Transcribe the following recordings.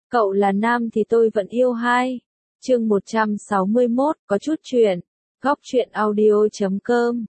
Cậu là nam thì tôi vẫn yêu hai. Chương 161, có chút chuyện. Góc chuyện audio.com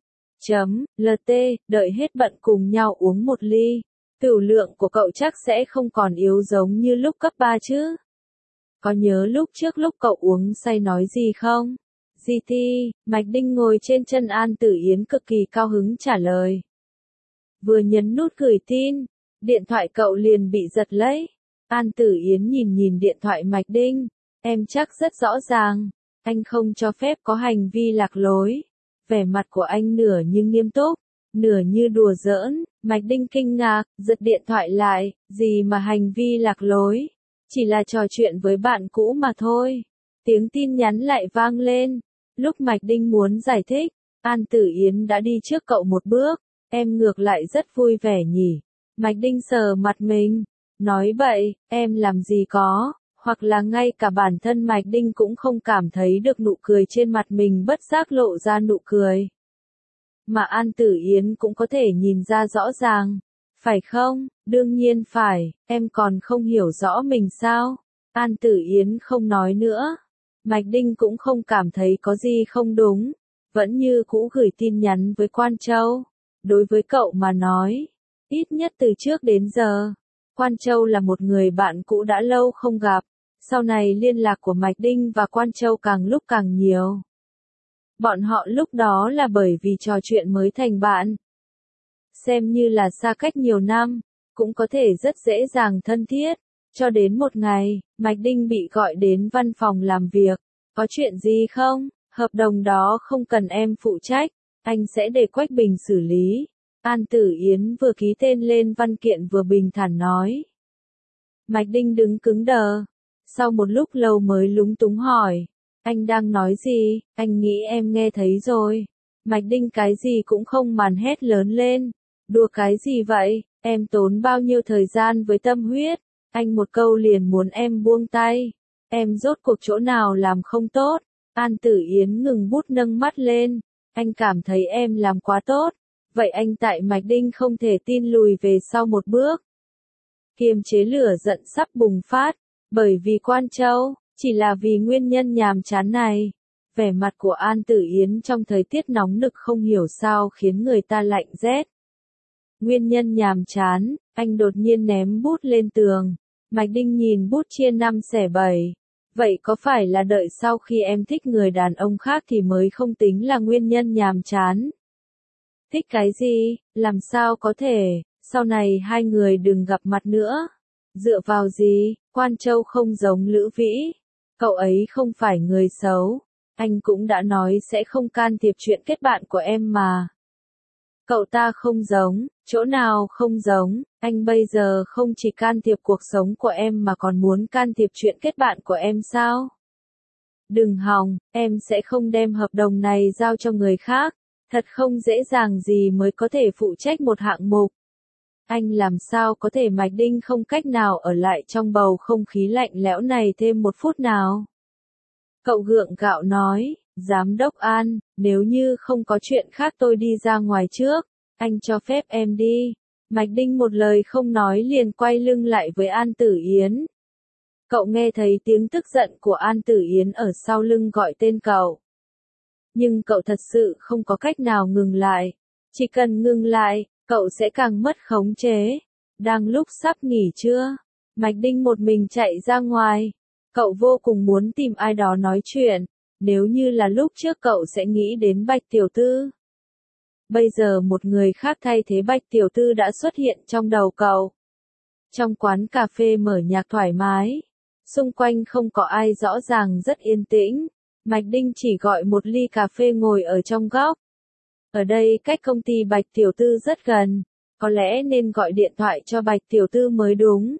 .lt, đợi hết bận cùng nhau uống một ly. Tửu lượng của cậu chắc sẽ không còn yếu giống như lúc cấp 3 chứ. Có nhớ lúc trước lúc cậu uống say nói gì không? GT, Mạch Đinh ngồi trên chân An Tử Yến cực kỳ cao hứng trả lời. Vừa nhấn nút gửi tin, điện thoại cậu liền bị giật lấy. An Tử Yến nhìn điện thoại Mạch Đinh, em chắc rất rõ ràng, anh không cho phép có hành vi lạc lối. Vẻ mặt của anh nửa như nghiêm túc, nửa như đùa giỡn. Mạch Đinh kinh ngạc, giật điện thoại lại, gì mà hành vi lạc lối, chỉ là trò chuyện với bạn cũ mà thôi. Tiếng tin nhắn lại vang lên, lúc Mạch Đinh muốn giải thích, An Tử Yến đã đi trước cậu một bước, em ngược lại rất vui vẻ nhỉ. Mạch Đinh sờ mặt mình, nói bậy, em làm gì có, hoặc là ngay cả bản thân Mạch Đinh cũng không cảm thấy được nụ cười trên mặt mình bất giác lộ ra nụ cười. Mà An Tử Yến cũng có thể nhìn ra rõ ràng. Phải không? Đương nhiên phải, em còn không hiểu rõ mình sao? An Tử Yến không nói nữa. Mạch Đinh cũng không cảm thấy có gì không đúng. Vẫn như cũ gửi tin nhắn với Quan Châu. Đối với cậu mà nói, ít nhất từ trước đến giờ, Quan Châu là một người bạn cũ đã lâu không gặp. Sau này liên lạc của Mạch Đinh và Quan Châu càng lúc càng nhiều. Bọn họ lúc đó là bởi vì trò chuyện mới thành bạn. Xem như là xa cách nhiều năm, cũng có thể rất dễ dàng thân thiết. Cho đến một ngày, Mạch Đinh bị gọi đến văn phòng làm việc. Có chuyện gì không? Hợp đồng đó không cần em phụ trách, anh sẽ để Quách Bình xử lý. An Tử Yến vừa ký tên lên văn kiện vừa bình thản nói. Mạch Đinh đứng cứng đờ. Sau một lúc lâu mới lúng túng hỏi. Anh đang nói gì? Anh nghĩ em nghe thấy rồi. Mạch Đinh cái gì cũng không màn hét lớn lên. Đùa cái gì vậy? Em tốn bao nhiêu thời gian với tâm huyết? Anh một câu liền muốn em buông tay. Em rốt cuộc chỗ nào làm không tốt? An Tử Yến ngừng bút nâng mắt lên. Anh cảm thấy em làm quá tốt. Vậy anh tại Mạch Đinh không thể tin lùi về sau một bước. Kiềm chế lửa giận sắp bùng phát. Bởi vì Quan Châu, chỉ là vì nguyên nhân nhàm chán này. Vẻ mặt của An Tử Yến trong thời tiết nóng nực không hiểu sao khiến người ta lạnh rét. Nguyên nhân nhàm chán, anh đột nhiên ném bút lên tường. Mạch Đinh nhìn bút chia 5 xẻ 7. Vậy có phải là đợi sau khi em thích người đàn ông khác thì mới không tính là nguyên nhân nhàm chán? Thích cái gì? Làm sao có thể? Sau này hai người đừng gặp mặt nữa. Dựa vào gì? Quan Châu không giống Lữ Vĩ. Cậu ấy không phải người xấu. Anh cũng đã nói sẽ không can thiệp chuyện kết bạn của em mà. Cậu ta không giống, chỗ nào không giống, anh bây giờ không chỉ can thiệp cuộc sống của em mà còn muốn can thiệp chuyện kết bạn của em sao? Đừng hòng, em sẽ không đem hợp đồng này giao cho người khác, thật không dễ dàng gì mới có thể phụ trách một hạng mục. Anh làm sao có thể Mạch Đinh không cách nào ở lại trong bầu không khí lạnh lẽo này thêm một phút nào? Cậu gượng gạo nói, Giám đốc An, nếu như không có chuyện khác tôi đi ra ngoài trước, anh cho phép em đi. Mạch Đinh một lời không nói liền quay lưng lại với An Tử Yến. Cậu nghe thấy tiếng tức giận của An Tử Yến ở sau lưng gọi tên cậu. Nhưng cậu thật sự không có cách nào ngừng lại. Chỉ cần ngừng lại, cậu sẽ càng mất khống chế. Đang lúc sắp nghỉ trưa, Mạch Đinh một mình chạy ra ngoài. Cậu vô cùng muốn tìm ai đó nói chuyện. Nếu như là lúc trước cậu sẽ nghĩ đến Bạch Tiểu Tư. Bây giờ một người khác thay thế Bạch Tiểu Tư đã xuất hiện trong đầu cậu. Trong quán cà phê mở nhạc thoải mái. Xung quanh không có ai, rõ ràng rất yên tĩnh. Mạch Đinh chỉ gọi một ly cà phê ngồi ở trong góc. Ở đây cách công ty Bạch Tiểu Tư rất gần. Có lẽ nên gọi điện thoại cho Bạch Tiểu Tư mới đúng.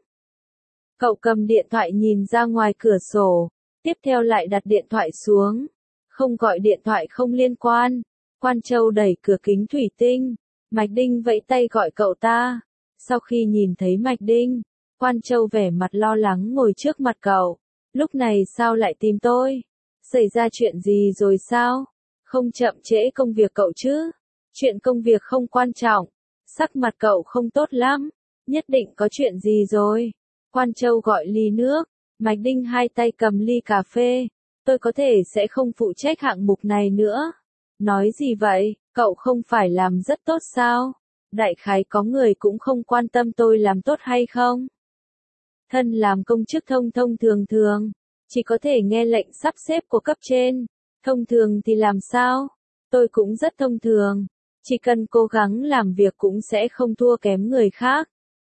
Cậu cầm điện thoại nhìn ra ngoài cửa sổ. Tiếp theo lại đặt điện thoại xuống. Không gọi điện thoại không liên quan. Quan Châu đẩy cửa kính thủy tinh. Mạch Đinh vẫy tay gọi cậu ta. Sau khi nhìn thấy Mạch Đinh, Quan Châu vẻ mặt lo lắng ngồi trước mặt cậu. Lúc này sao lại tìm tôi? Xảy ra chuyện gì rồi sao? Không chậm trễ công việc cậu chứ? Chuyện công việc không quan trọng. Sắc mặt cậu không tốt lắm. Nhất định có chuyện gì rồi? Quan Châu gọi ly nước. Mạch Đinh hai tay cầm ly cà phê. Tôi có thể sẽ không phụ trách hạng mục này nữa. Nói gì vậy, cậu không phải làm rất tốt sao? Đại khái có người cũng không quan tâm tôi làm tốt hay không? Thân làm công chức thông thông thường thường, chỉ có thể nghe lệnh sắp xếp của cấp trên. Thông thường thì làm sao? Tôi cũng rất thông thường, chỉ cần cố gắng làm việc cũng sẽ không thua kém người khác.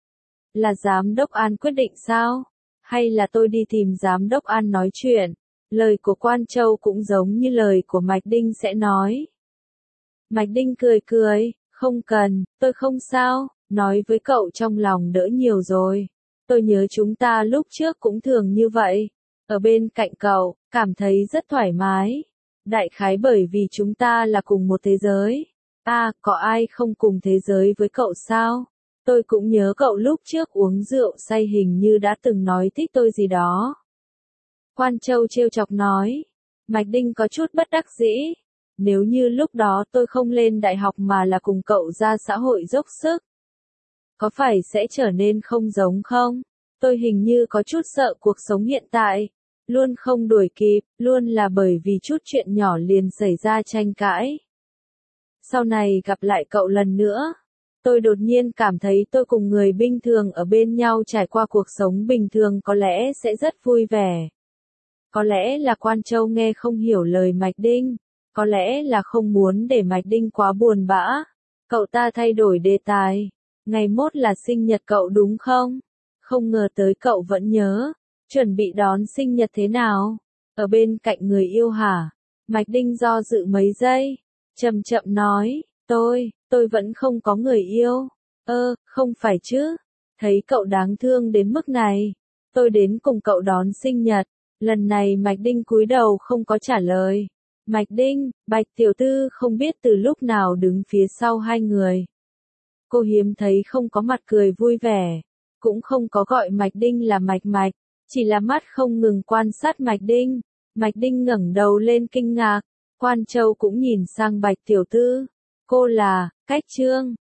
Là giám đốc An quyết định sao? Hay là tôi đi tìm giám đốc An nói chuyện? Lời của Quan Châu cũng giống như lời của Mạch Đinh sẽ nói. Mạch Đinh cười cười, không cần, tôi không sao, nói với cậu trong lòng đỡ nhiều rồi. Tôi nhớ chúng ta lúc trước cũng thường như vậy. Ở bên cạnh cậu, cảm thấy rất thoải mái. Đại khái bởi vì chúng ta là cùng một thế giới. Có ai không cùng thế giới với cậu sao? Tôi cũng nhớ cậu lúc trước uống rượu say hình như đã từng nói thích tôi gì đó. Quan Châu trêu chọc nói. Mạch Đinh có chút bất đắc dĩ. Nếu như lúc đó tôi không lên đại học mà là cùng cậu ra xã hội dốc sức, có phải sẽ trở nên không giống không? Tôi hình như có chút sợ cuộc sống hiện tại, luôn không đuổi kịp, luôn là bởi vì chút chuyện nhỏ liền xảy ra tranh cãi. Sau này gặp lại cậu lần nữa, tôi đột nhiên cảm thấy tôi cùng người bình thường ở bên nhau trải qua cuộc sống bình thường có lẽ sẽ rất vui vẻ. Có lẽ là Quan Châu nghe không hiểu lời Mạch Đinh, có lẽ là không muốn để Mạch Đinh quá buồn bã. Cậu ta thay đổi đề tài. Ngày mốt là sinh nhật cậu đúng không? Không ngờ tới cậu vẫn nhớ. Chuẩn bị đón sinh nhật thế nào? Ở bên cạnh người yêu hả? Mạch Đinh do dự mấy giây. Chậm chậm nói, tôi vẫn không có người yêu. Không phải chứ. Thấy cậu đáng thương đến mức này. Tôi đến cùng cậu đón sinh nhật. Lần này Mạch Đinh cúi đầu không có trả lời. Mạch Đinh, Bạch tiểu thư không biết từ lúc nào đứng phía sau hai người. Cô hiếm thấy không có mặt cười vui vẻ, cũng không có gọi Mạch Đinh là Mạch Mạch, chỉ là mắt không ngừng quan sát Mạch Đinh. Mạch Đinh ngẩng đầu lên kinh ngạc, Quan Châu cũng nhìn sang Bạch tiểu thư. Cô là, Cách Trương.